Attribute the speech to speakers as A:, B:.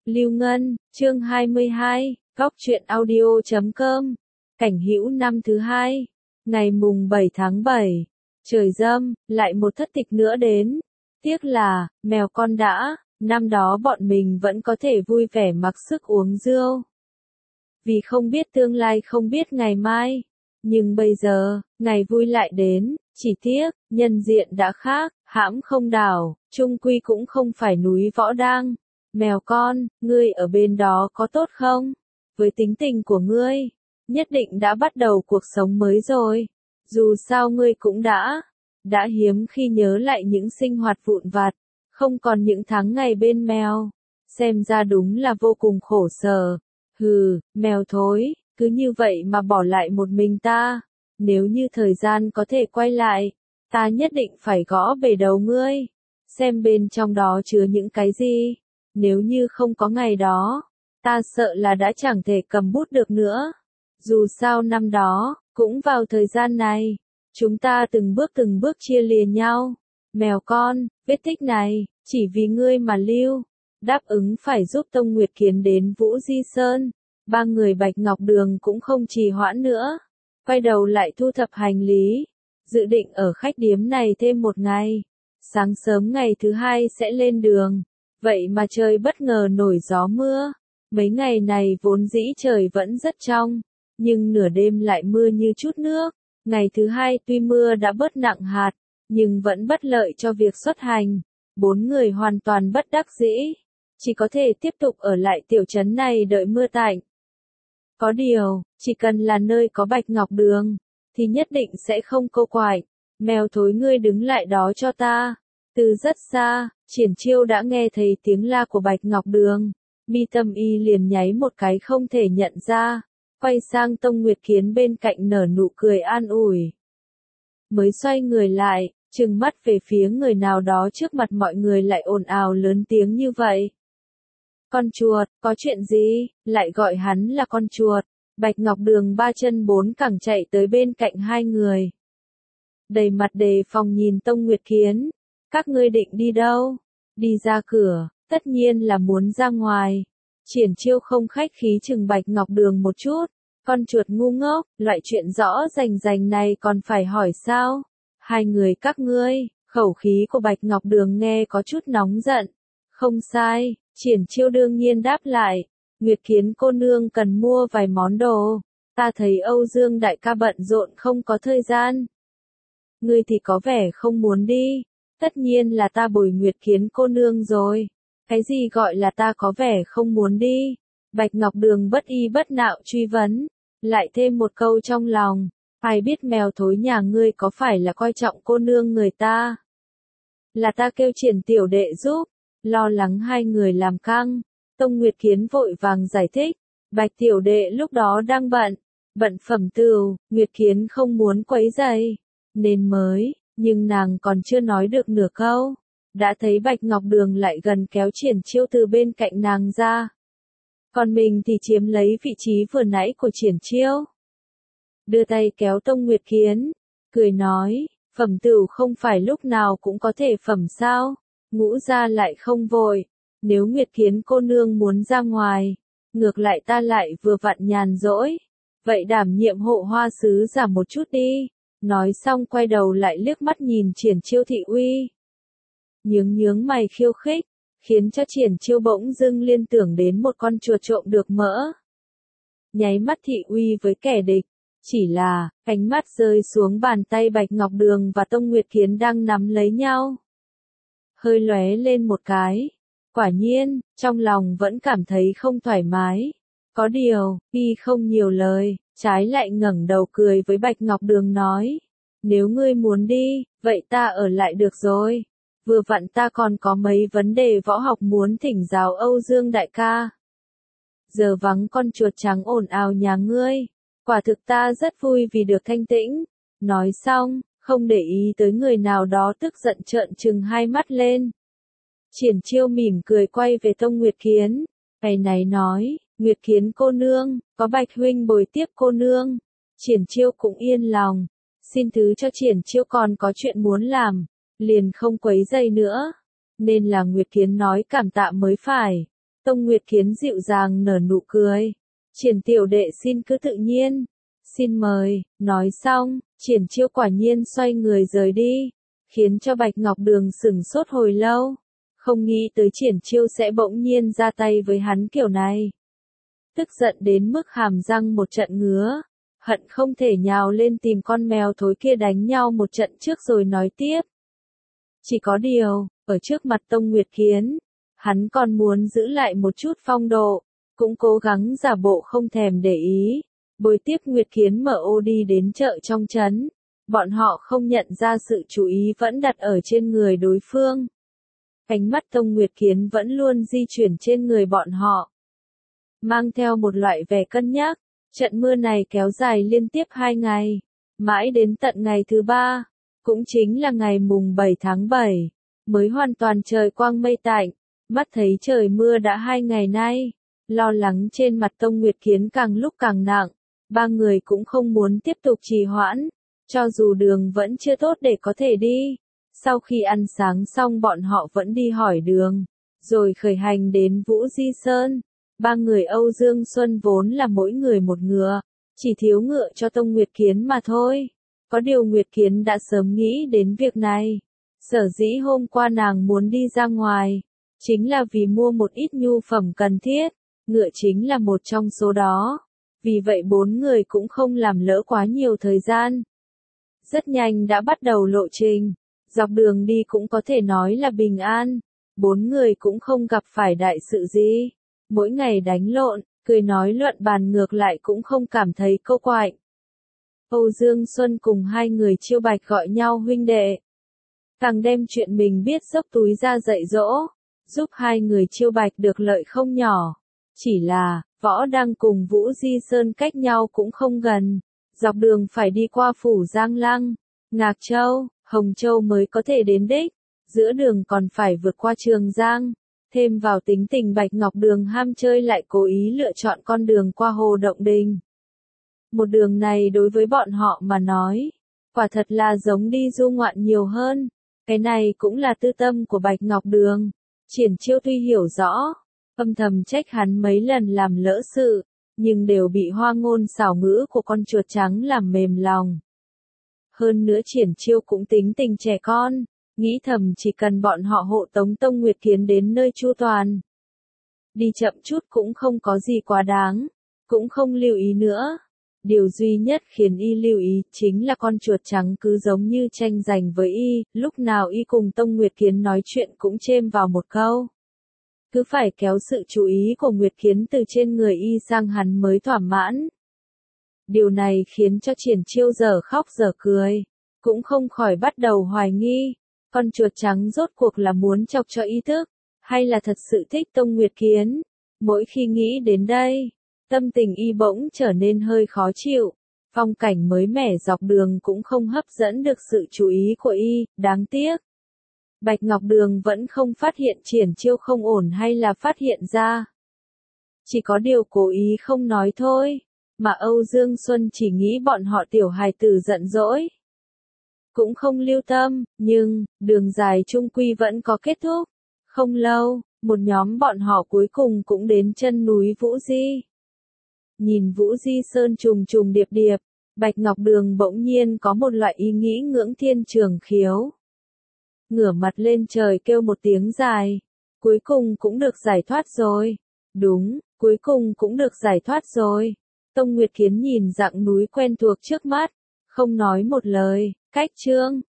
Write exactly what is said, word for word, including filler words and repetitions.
A: Lưu Ngân, chương hai mươi hai, góc truyện audio chấm com. Cảnh Hữu năm thứ hai, ngày mùng bảy tháng bảy. Trời dâm, lại một thất tịch nữa đến. Tiếc là, mèo con đã, năm đó bọn mình vẫn có thể vui vẻ mặc sức uống rượu. Vì không biết tương lai không biết ngày mai. Nhưng bây giờ, ngày vui lại đến, chỉ tiếc, nhân diện đã khác, hãm không đảo, chung quy cũng không phải núi Võ Đang. Mèo con, ngươi ở bên đó có tốt không? Với tính tình của ngươi, nhất định đã bắt đầu cuộc sống mới rồi. Dù sao ngươi cũng đã, đã hiếm khi nhớ lại những sinh hoạt vụn vặt, không còn những tháng ngày bên mèo. Xem ra đúng là vô cùng khổ sở. Hừ, mèo thối, cứ như vậy mà bỏ lại một mình ta. Nếu như thời gian có thể quay lại, ta nhất định phải gõ bể đầu ngươi. Xem bên trong đó chứa những cái gì. Nếu như không có ngày đó, ta sợ là đã chẳng thể cầm bút được nữa. Dù sao năm đó, cũng vào thời gian này, chúng ta từng bước từng bước chia lìa nhau. Mèo con, vết tích này, chỉ vì ngươi mà lưu. Đáp ứng phải giúp Tông Nguyệt Kiến đến Vũ Di Sơn. Ba người Bạch Ngọc Đường cũng không trì hoãn nữa. Quay đầu lại thu thập hành lý. Dự định ở khách điếm này thêm một ngày. Sáng sớm ngày thứ hai sẽ lên đường. Vậy mà trời bất ngờ nổi gió mưa. Mấy ngày này vốn dĩ trời vẫn rất trong. Nhưng nửa đêm lại mưa như chút nước. Ngày thứ hai tuy mưa đã bớt nặng hạt. Nhưng vẫn bất lợi cho việc xuất hành. Bốn người hoàn toàn bất đắc dĩ. Chỉ có thể tiếp tục ở lại tiểu trấn này đợi mưa tạnh. Có điều, chỉ cần là nơi có Bạch Ngọc Đường, thì nhất định sẽ không câu quải. Mèo thối ngươi đứng lại đó cho ta. Từ rất xa, Triển Chiêu đã nghe thấy tiếng la của Bạch Ngọc Đường. Mi tâm y liền nháy một cái không thể nhận ra. Quay sang Tông Nguyệt Kiến bên cạnh nở nụ cười an ủi. Mới xoay người lại, trừng mắt về phía người nào đó trước mặt mọi người lại ồn ào lớn tiếng như vậy. Con chuột, có chuyện gì, lại gọi hắn là con chuột. Bạch Ngọc Đường ba chân bốn cẳng chạy tới bên cạnh hai người. Đầy mặt đề phòng nhìn Tông Nguyệt Kiến. Các ngươi định đi đâu? Đi ra cửa, tất nhiên là muốn ra ngoài. Triển Chiêu không khách khí chừng Bạch Ngọc Đường một chút. Con chuột ngu ngốc, loại chuyện rõ rành rành này còn phải hỏi sao? Hai người các ngươi, khẩu khí của Bạch Ngọc Đường nghe có chút nóng giận. Không sai, Triển Chiêu đương nhiên đáp lại. Nguyệt Kiến cô nương cần mua vài món đồ. Ta thấy Âu Dương đại ca bận rộn không có thời gian. Ngươi thì có vẻ không muốn đi. Tất nhiên là ta bồi Nguyệt Kiến cô nương rồi. Cái gì gọi là ta có vẻ không muốn đi? Bạch Ngọc Đường bất y bất nạo truy vấn. Lại thêm một câu trong lòng. Ai biết mèo thối nhà ngươi có phải là coi trọng cô nương người ta? Là ta kêu Triển tiểu đệ giúp. Lo lắng hai người làm căng. Tông Nguyệt Kiến vội vàng giải thích. Bạch tiểu đệ lúc đó đang bận. Bận phẩm tửu, Nguyệt Kiến không muốn quấy rầy. Nên mới, nhưng nàng còn chưa nói được nửa câu. Đã thấy Bạch Ngọc Đường lại gần kéo Triển Chiêu từ bên cạnh nàng ra. Còn mình thì chiếm lấy vị trí vừa nãy của Triển Chiêu. Đưa tay kéo Tông Nguyệt Kiến. Cười nói, phẩm tửu không phải lúc nào cũng có thể phẩm sao. Ngũ ra lại không vội. Nếu Nguyệt Kiến cô nương muốn ra ngoài, ngược lại ta lại vừa vặn nhàn rỗi. Vậy đảm nhiệm hộ hoa sứ giả một chút đi. Nói xong quay đầu lại liếc mắt nhìn Triển Chiêu thị uy. Nhướng nhướng mày khiêu khích, khiến cho Triển Chiêu bỗng dưng liên tưởng đến một con chuột trộm được mỡ. Nháy mắt thị uy với kẻ địch. Chỉ là, ánh mắt rơi xuống bàn tay Bạch Ngọc Đường và Tông Nguyệt Kiến đang nắm lấy nhau. Hơi lóe lên một cái. Quả nhiên, trong lòng vẫn cảm thấy không thoải mái. Có điều, y không nhiều lời, trái lại ngẩng đầu cười với Bạch Ngọc Đường nói. Nếu ngươi muốn đi, vậy ta ở lại được rồi. Vừa vặn ta còn có mấy vấn đề võ học muốn thỉnh giáo Âu Dương đại ca. Giờ vắng con chuột trắng ồn ào nhà ngươi. Quả thực ta rất vui vì được thanh tĩnh. Nói xong, không để ý tới người nào đó tức giận trợn trừng hai mắt lên. Triển Chiêu mỉm cười quay về Tông Nguyệt Kiến. Ngày này nói, Nguyệt Kiến cô nương, có Bạch huynh bồi tiếp cô nương. Triển Chiêu cũng yên lòng. Xin thứ cho Triển Chiêu còn có chuyện muốn làm. Liền không quấy rầy nữa. Nên là Nguyệt Kiến nói cảm tạ mới phải. Tông Nguyệt Kiến dịu dàng nở nụ cười. Triển tiểu đệ xin cứ tự nhiên. Xin mời, nói xong, Triển Chiêu quả nhiên xoay người rời đi, khiến cho Bạch Ngọc Đường sửng sốt hồi lâu. Không nghĩ tới Triển Chiêu sẽ bỗng nhiên ra tay với hắn kiểu này. Tức giận đến mức hàm răng một trận ngứa, hận không thể nhào lên tìm con mèo thối kia đánh nhau một trận trước rồi nói tiếp. Chỉ có điều, ở trước mặt Tông Nguyệt Kiến, hắn còn muốn giữ lại một chút phong độ, cũng cố gắng giả bộ không thèm để ý. Bồi tiếp Nguyệt Kiến mở ô đi đến chợ trong trấn, bọn họ không nhận ra sự chú ý vẫn đặt ở trên người đối phương. Ánh mắt Tông Nguyệt Kiến vẫn luôn di chuyển trên người bọn họ, mang theo một loại vẻ cân nhắc. Trận mưa này kéo dài liên tiếp hai ngày, mãi đến tận ngày thứ ba, cũng chính là ngày mùng bảy tháng bảy, mới hoàn toàn trời quang mây tạnh. Mắt thấy trời mưa đã hai ngày nay, lo lắng trên mặt Tông Nguyệt Kiến càng lúc càng nặng. Ba người cũng không muốn tiếp tục trì hoãn, cho dù đường vẫn chưa tốt để có thể đi. Sau khi ăn sáng xong bọn họ vẫn đi hỏi đường, rồi khởi hành đến Vũ Di Sơn. Ba người Âu Dương Xuân vốn là mỗi người một ngựa, chỉ thiếu ngựa cho Tông Nguyệt Kiến mà thôi. Có điều Nguyệt Kiến đã sớm nghĩ đến việc này. Sở dĩ hôm qua nàng muốn đi ra ngoài, chính là vì mua một ít nhu phẩm cần thiết, ngựa chính là một trong số đó. Vì vậy bốn người cũng không làm lỡ quá nhiều thời gian. Rất nhanh đã bắt đầu lộ trình, dọc đường đi cũng có thể nói là bình an. Bốn người cũng không gặp phải đại sự gì. Mỗi ngày đánh lộn, cười nói luận bàn ngược lại cũng không cảm thấy câu quạnh. Âu Dương Xuân cùng hai người Chiêu Bạch gọi nhau huynh đệ. Càng đem chuyện mình biết dốc túi ra dạy dỗ, giúp hai người Chiêu Bạch được lợi không nhỏ. Chỉ là, Võ Đăng cùng Vũ Di Sơn cách nhau cũng không gần, dọc đường phải đi qua phủ Giang Lăng, Ngạc Châu, Hồng Châu mới có thể đến đích, giữa đường còn phải vượt qua Trường Giang, thêm vào tính tình Bạch Ngọc Đường ham chơi lại cố ý lựa chọn con đường qua Hồ Động Đình. Một đường này đối với bọn họ mà nói, quả thật là giống đi du ngoạn nhiều hơn, cái này cũng là tư tâm của Bạch Ngọc Đường. Triển Chiêu tuy hiểu rõ, âm thầm trách hắn mấy lần làm lỡ sự, nhưng đều bị hoa ngôn xảo ngữ của con chuột trắng làm mềm lòng. Hơn nữa Triển Chiêu cũng tính tình trẻ con, nghĩ thầm chỉ cần bọn họ hộ tống Tông Nguyệt Kiến đến nơi chu toàn. Đi chậm chút cũng không có gì quá đáng, cũng không lưu ý nữa. Điều duy nhất khiến y lưu ý chính là con chuột trắng cứ giống như tranh giành với y, lúc nào y cùng Tông Nguyệt Kiến nói chuyện cũng chêm vào một câu. Cứ phải kéo sự chú ý của Nguyệt Kiến từ trên người y sang hắn mới thỏa mãn. Điều này khiến cho Triển Chiêu giờ khóc giờ cười, cũng không khỏi bắt đầu hoài nghi, con chuột trắng rốt cuộc là muốn chọc cho y tức, hay là thật sự thích Tông Nguyệt Kiến. Mỗi khi nghĩ đến đây, tâm tình y bỗng trở nên hơi khó chịu, phong cảnh mới mẻ dọc đường cũng không hấp dẫn được sự chú ý của y, đáng tiếc. Bạch Ngọc Đường vẫn không phát hiện Triển Chiêu không ổn hay là phát hiện ra. Chỉ có điều cố ý không nói thôi, mà Âu Dương Xuân chỉ nghĩ bọn họ tiểu hài tử giận dỗi. Cũng không lưu tâm, nhưng, đường dài chung quy vẫn có kết thúc. Không lâu, một nhóm bọn họ cuối cùng cũng đến chân núi Vũ Di. Nhìn Vũ Di Sơn trùng trùng điệp điệp, Bạch Ngọc Đường bỗng nhiên có một loại ý nghĩ ngưỡng thiên trường khiếu. Ngửa mặt lên trời kêu một tiếng dài, cuối cùng cũng được giải thoát rồi. Đúng, cuối cùng cũng được giải thoát rồi. Tông Nguyệt Kiến nhìn dặng núi quen thuộc trước mắt, không nói một lời, cách chương.